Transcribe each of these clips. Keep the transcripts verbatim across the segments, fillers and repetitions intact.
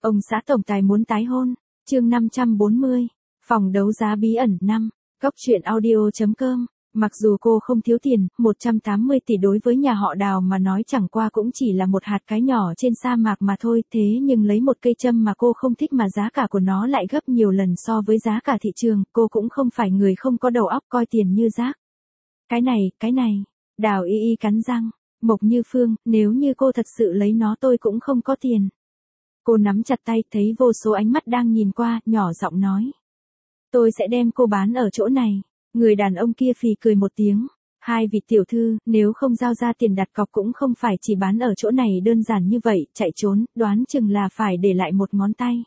Ông xã tổng tài muốn tái hôn, chương năm trăm bốn mươi, phòng đấu giá bí ẩn năm, góc truyện audio.com. Mặc dù cô không thiếu tiền, một trăm tám mươi tỷ đối với nhà họ Đào mà nói chẳng qua cũng chỉ là một hạt cái nhỏ trên sa mạc mà thôi, thế nhưng lấy một cây châm mà cô không thích mà giá cả của nó lại gấp nhiều lần so với giá cả thị trường, cô cũng không phải người không có đầu óc coi tiền như rác. Cái này, cái này, Đào Y Y cắn răng, Mộc Như Phương, nếu như cô thật sự lấy nó tôi cũng không có tiền. Cô nắm chặt tay, thấy vô số ánh mắt đang nhìn qua, nhỏ giọng nói. Tôi sẽ đem cô bán ở chỗ này. Người đàn ông kia phì cười một tiếng. Hai vị tiểu thư, nếu không giao ra tiền đặt cọc cũng không phải chỉ bán ở chỗ này đơn giản như vậy, chạy trốn, đoán chừng là phải để lại một ngón tay.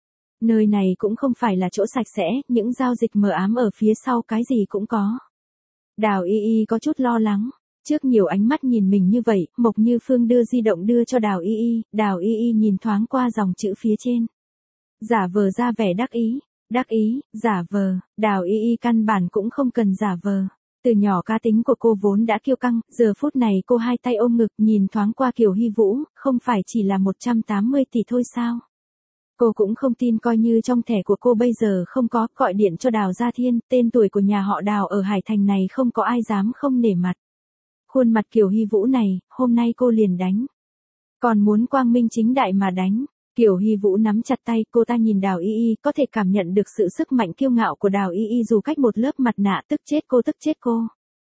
Nơi này cũng không phải là chỗ sạch sẽ, những giao dịch mờ ám ở phía sau cái gì cũng có. Đào Y Y có chút lo lắng. Trước nhiều ánh mắt nhìn mình như vậy, Mộc Như Phương đưa di động đưa cho Đào Y Y, Đào Y Y nhìn thoáng qua dòng chữ phía trên. Giả vờ ra vẻ đắc ý, đắc ý, giả vờ, Đào Y Y căn bản cũng không cần giả vờ. Từ nhỏ cá tính của cô vốn đã kiêu căng, giờ phút này cô hai tay ôm ngực nhìn thoáng qua Kiều Hy Vũ, không phải chỉ là một trăm tám mươi tỷ thôi sao? Cô cũng không tin coi như trong thẻ của cô bây giờ không có, gọi điện cho Đào Gia Thiên, tên tuổi của nhà họ Đào ở Hải Thành này không có ai dám không nể mặt. Khuôn mặt Kiều Hy Vũ này, hôm nay cô liền đánh. Còn muốn quang minh chính đại mà đánh. Kiều Hy Vũ nắm chặt tay, cô ta nhìn Đào Y Y, có thể cảm nhận được sự sức mạnh kiêu ngạo của Đào Y Y dù cách một lớp mặt nạ, tức chết cô tức chết cô.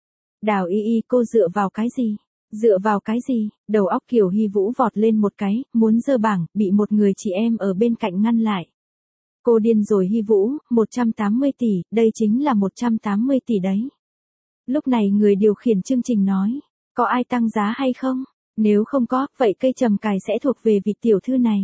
Đào Y Y, cô dựa vào cái gì? Dựa vào cái gì? Đầu óc Kiều Hy Vũ vọt lên một cái, muốn giơ bảng, bị một người chị em ở bên cạnh ngăn lại. Cô điên rồi Hy Vũ, một trăm tám mươi tỷ, đây chính là một trăm tám mươi tỷ đấy. Lúc này người điều khiển chương trình nói, có ai tăng giá hay không? Nếu không có, vậy cây trầm cài sẽ thuộc về vị tiểu thư này.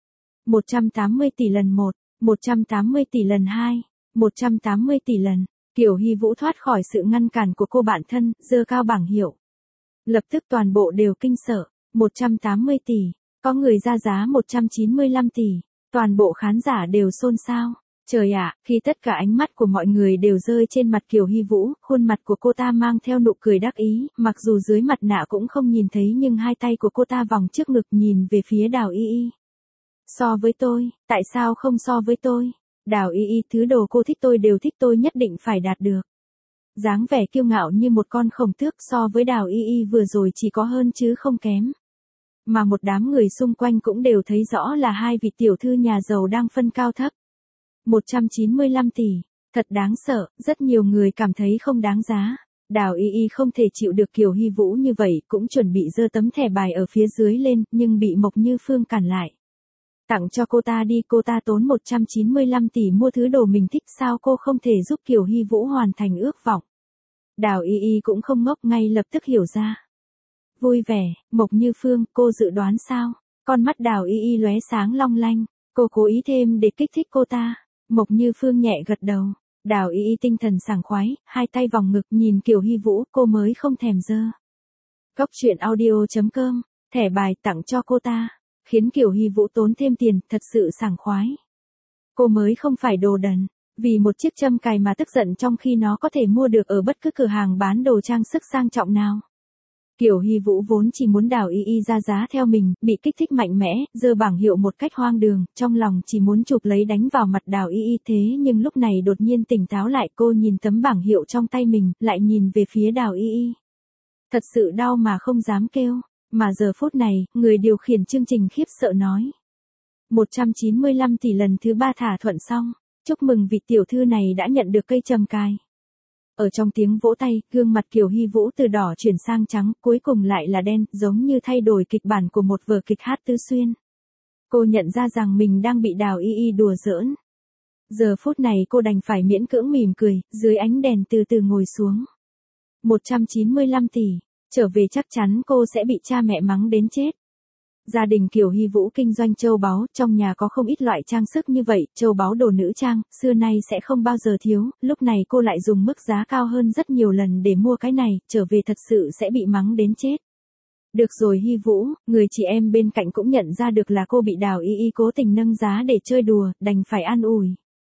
một trăm tám mươi tỷ lần một, một trăm tám mươi tỷ lần hai, một trăm tám mươi tỷ lần. Kiều Hy Vũ thoát khỏi sự ngăn cản của cô bạn thân, giơ cao bảng hiệu. Lập tức toàn bộ đều kinh sợ, một trăm tám mươi tỷ, có người ra giá một trăm chín mươi lăm tỷ, toàn bộ khán giả đều xôn xao. Trời ạ, khi tất cả ánh mắt của mọi người đều rơi trên mặt Kiều Hy Vũ, khuôn mặt của cô ta mang theo nụ cười đắc ý, mặc dù dưới mặt nạ cũng không nhìn thấy nhưng hai tay của cô ta vòng trước ngực nhìn về phía Đào Y Y. So với tôi, tại sao không so với tôi? Đào Y Y, thứ đồ cô thích tôi đều thích, tôi nhất định phải đạt được. Dáng vẻ kiêu ngạo như một con khổng tước, so với Đào Y Y vừa rồi chỉ có hơn chứ không kém. Mà một đám người xung quanh cũng đều thấy rõ là hai vị tiểu thư nhà giàu đang phân cao thấp. một trăm chín mươi lăm tỷ, thật đáng sợ, rất nhiều người cảm thấy không đáng giá. Đào Y Y không thể chịu được Kiều Hy Vũ như vậy, cũng chuẩn bị giơ tấm thẻ bài ở phía dưới lên, nhưng bị Mộc Như Phương cản lại. Tặng cho cô ta đi, cô ta tốn một trăm chín mươi lăm tỷ mua thứ đồ mình thích, sao cô không thể giúp Kiều Hy Vũ hoàn thành ước vọng? Đào Y Y cũng không ngốc, ngay lập tức hiểu ra. Vui vẻ, Mộc Như Phương, cô dự đoán sao? Con mắt Đào Y Y lóe sáng long lanh, cô cố ý thêm để kích thích cô ta. Mộc Như Phương nhẹ gật đầu. Đào Y Y tinh thần sảng khoái, hai tay vòng ngực nhìn Kiều Hy Vũ, cô mới không thèm dơ. Góc truyện audio.com, thẻ bài tặng cho cô ta, khiến Kiều Hy Vũ tốn thêm tiền, thật sự sảng khoái. Cô mới không phải đồ đần, vì một chiếc châm cài mà tức giận trong khi nó có thể mua được ở bất cứ cửa hàng bán đồ trang sức sang trọng nào. Kiều Hy Vũ vốn chỉ muốn Đào Y Y ra giá theo mình, bị kích thích mạnh mẽ, giơ bảng hiệu một cách hoang đường, trong lòng chỉ muốn chụp lấy đánh vào mặt Đào Y Y, thế nhưng lúc này đột nhiên tỉnh táo lại, cô nhìn tấm bảng hiệu trong tay mình, lại nhìn về phía Đào Y Y. Thật sự đau mà không dám kêu, mà giờ phút này, người điều khiển chương trình khiếp sợ nói. một trăm chín mươi lăm tỷ lần thứ ba thả thuận xong, chúc mừng vị tiểu thư này đã nhận được cây trầm cài. Ở trong tiếng vỗ tay, gương mặt Kiều Hy Vũ từ đỏ chuyển sang trắng, cuối cùng lại là đen, giống như thay đổi kịch bản của một vở kịch hát tứ xuyên. Cô nhận ra rằng mình đang bị Đào Y Y đùa giỡn. Giờ phút này cô đành phải miễn cưỡng mỉm cười, dưới ánh đèn từ từ ngồi xuống. một trăm chín mươi lăm tỷ, trở về chắc chắn cô sẽ bị cha mẹ mắng đến chết. Gia đình Kiều Hy Vũ kinh doanh châu báu, trong nhà có không ít loại trang sức như vậy, châu báu đồ nữ trang, xưa nay sẽ không bao giờ thiếu, lúc này cô lại dùng mức giá cao hơn rất nhiều lần để mua cái này, trở về thật sự sẽ bị mắng đến chết. Được rồi Hy Vũ, người chị em bên cạnh cũng nhận ra được là cô bị Đào Y Y cố tình nâng giá để chơi đùa, đành phải an ủi.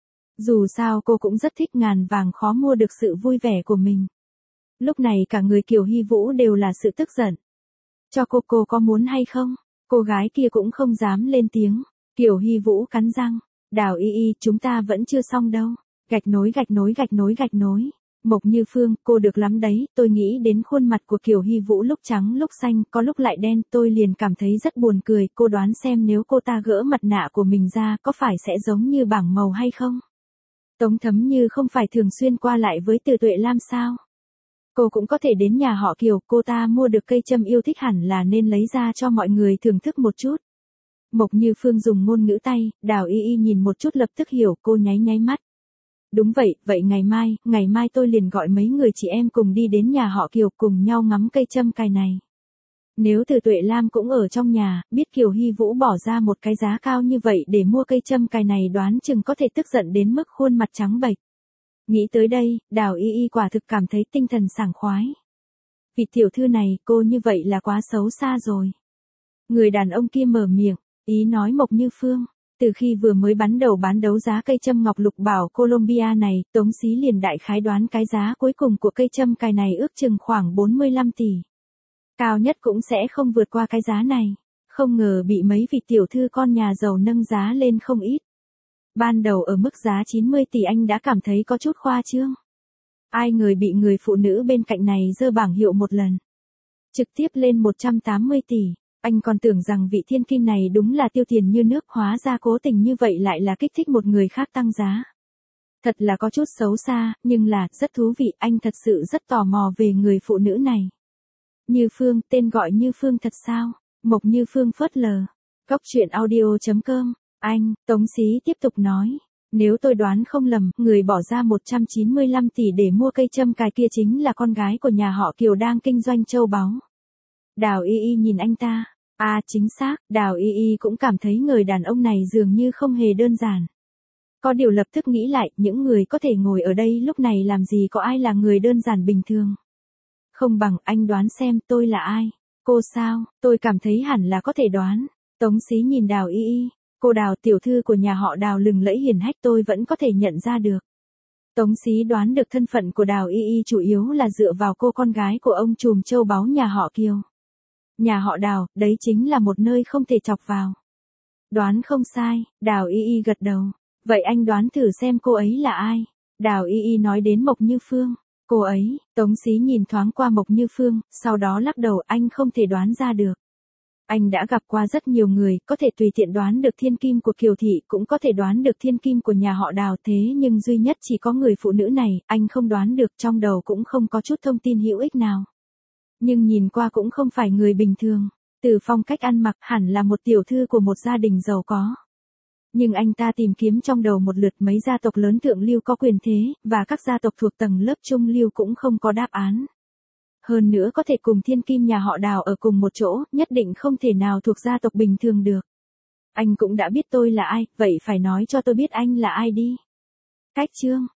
Dù sao cô cũng rất thích ngàn vàng khó mua được sự vui vẻ của mình. Lúc này cả người Kiều Hy Vũ đều là sự tức giận. Cho cô, cô có muốn hay không? Cô gái kia cũng không dám lên tiếng. Kiều Hy Vũ cắn răng. Đào Y Y, chúng ta vẫn chưa xong đâu. Gạch nối gạch nối gạch nối gạch nối. Mộc Như Phương, cô được lắm đấy, tôi nghĩ đến khuôn mặt của Kiều Hy Vũ lúc trắng lúc xanh, có lúc lại đen, tôi liền cảm thấy rất buồn cười, cô đoán xem nếu cô ta gỡ mặt nạ của mình ra, có phải sẽ giống như bảng màu hay không? Tống Thấm Như không phải thường xuyên qua lại với Từ Tuệ Lam sao? Cô cũng có thể đến nhà họ Kiều, cô ta mua được cây châm yêu thích hẳn là nên lấy ra cho mọi người thưởng thức một chút. Mộc Như Phương dùng ngôn ngữ tay, Đào Y Y nhìn một chút lập tức hiểu, cô nháy nháy mắt. Đúng vậy, vậy ngày mai, ngày mai tôi liền gọi mấy người chị em cùng đi đến nhà họ Kiều cùng nhau ngắm cây châm cài này. Nếu Từ Tuệ Lam cũng ở trong nhà, biết Kiều Hy Vũ bỏ ra một cái giá cao như vậy để mua cây châm cài này đoán chừng có thể tức giận đến mức khuôn mặt trắng bệch. Nghĩ tới đây, Đào Y Y quả thực cảm thấy tinh thần sảng khoái. Vị tiểu thư này, cô như vậy là quá xấu xa rồi. Người đàn ông kia mở miệng, ý nói Mộc Như Phương. Từ khi vừa mới bắn đầu bán đấu giá cây châm ngọc lục bảo Colombia này, Tống Xí liền đại khái đoán cái giá cuối cùng của cây châm cài này ước chừng khoảng bốn mươi lăm tỷ. Cao nhất cũng sẽ không vượt qua cái giá này. Không ngờ bị mấy vị tiểu thư con nhà giàu nâng giá lên không ít. Ban đầu ở mức giá chín mươi tỷ anh đã cảm thấy có chút khoa trương. Ai ngờ bị người phụ nữ bên cạnh này giơ bảng hiệu một lần. Trực tiếp lên một trăm tám mươi tỷ. Anh còn tưởng rằng vị thiên kim này đúng là tiêu tiền như nước, hóa ra cố tình như vậy lại là kích thích một người khác tăng giá. Thật là có chút xấu xa, nhưng là, rất thú vị, anh thật sự rất tò mò về người phụ nữ này. Như Phương, tên gọi Như Phương thật sao? Mộc Như Phương phớt lờ. Góc truyện audio chấm com. Anh, Tống Xí tiếp tục nói. Nếu tôi đoán không lầm, người bỏ ra một trăm chín mươi lăm tỷ để mua cây châm cài kia chính là con gái của nhà họ Kiều đang kinh doanh châu báu. Đào Y Y nhìn anh ta. À chính xác, Đào Y Y cũng cảm thấy người đàn ông này dường như không hề đơn giản. Có điều lập tức nghĩ lại, những người có thể ngồi ở đây lúc này làm gì có ai là người đơn giản bình thường. Không bằng anh đoán xem tôi là ai. Cô sao, tôi cảm thấy hẳn là có thể đoán. Tống Xí nhìn Đào Y Y. Cô Đào, tiểu thư của nhà họ Đào lừng lẫy hiển hách, tôi vẫn có thể nhận ra được. Tống Xí đoán được thân phận của Đào Y Y chủ yếu là dựa vào cô con gái của ông trùm châu báu nhà họ Kiều. Nhà họ Đào, đấy chính là một nơi không thể chọc vào. Đoán không sai, Đào Y Y gật đầu. Vậy anh đoán thử xem cô ấy là ai? Đào Y Y nói đến Mộc Như Phương. Cô ấy, Tống Xí nhìn thoáng qua Mộc Như Phương, sau đó lắc đầu, anh không thể đoán ra được. Anh đã gặp qua rất nhiều người, có thể tùy tiện đoán được thiên kim của Kiều thị, cũng có thể đoán được thiên kim của nhà họ Đào, thế nhưng duy nhất chỉ có người phụ nữ này, anh không đoán được, trong đầu cũng không có chút thông tin hữu ích nào. Nhưng nhìn qua cũng không phải người bình thường, từ phong cách ăn mặc hẳn là một tiểu thư của một gia đình giàu có. Nhưng anh ta tìm kiếm trong đầu một lượt mấy gia tộc lớn thượng lưu có quyền thế, và các gia tộc thuộc tầng lớp trung lưu cũng không có đáp án. Hơn nữa có thể cùng thiên kim nhà họ Đào ở cùng một chỗ, nhất định không thể nào thuộc gia tộc bình thường được. Anh cũng đã biết tôi là ai, vậy phải nói cho tôi biết anh là ai đi. Cách chương.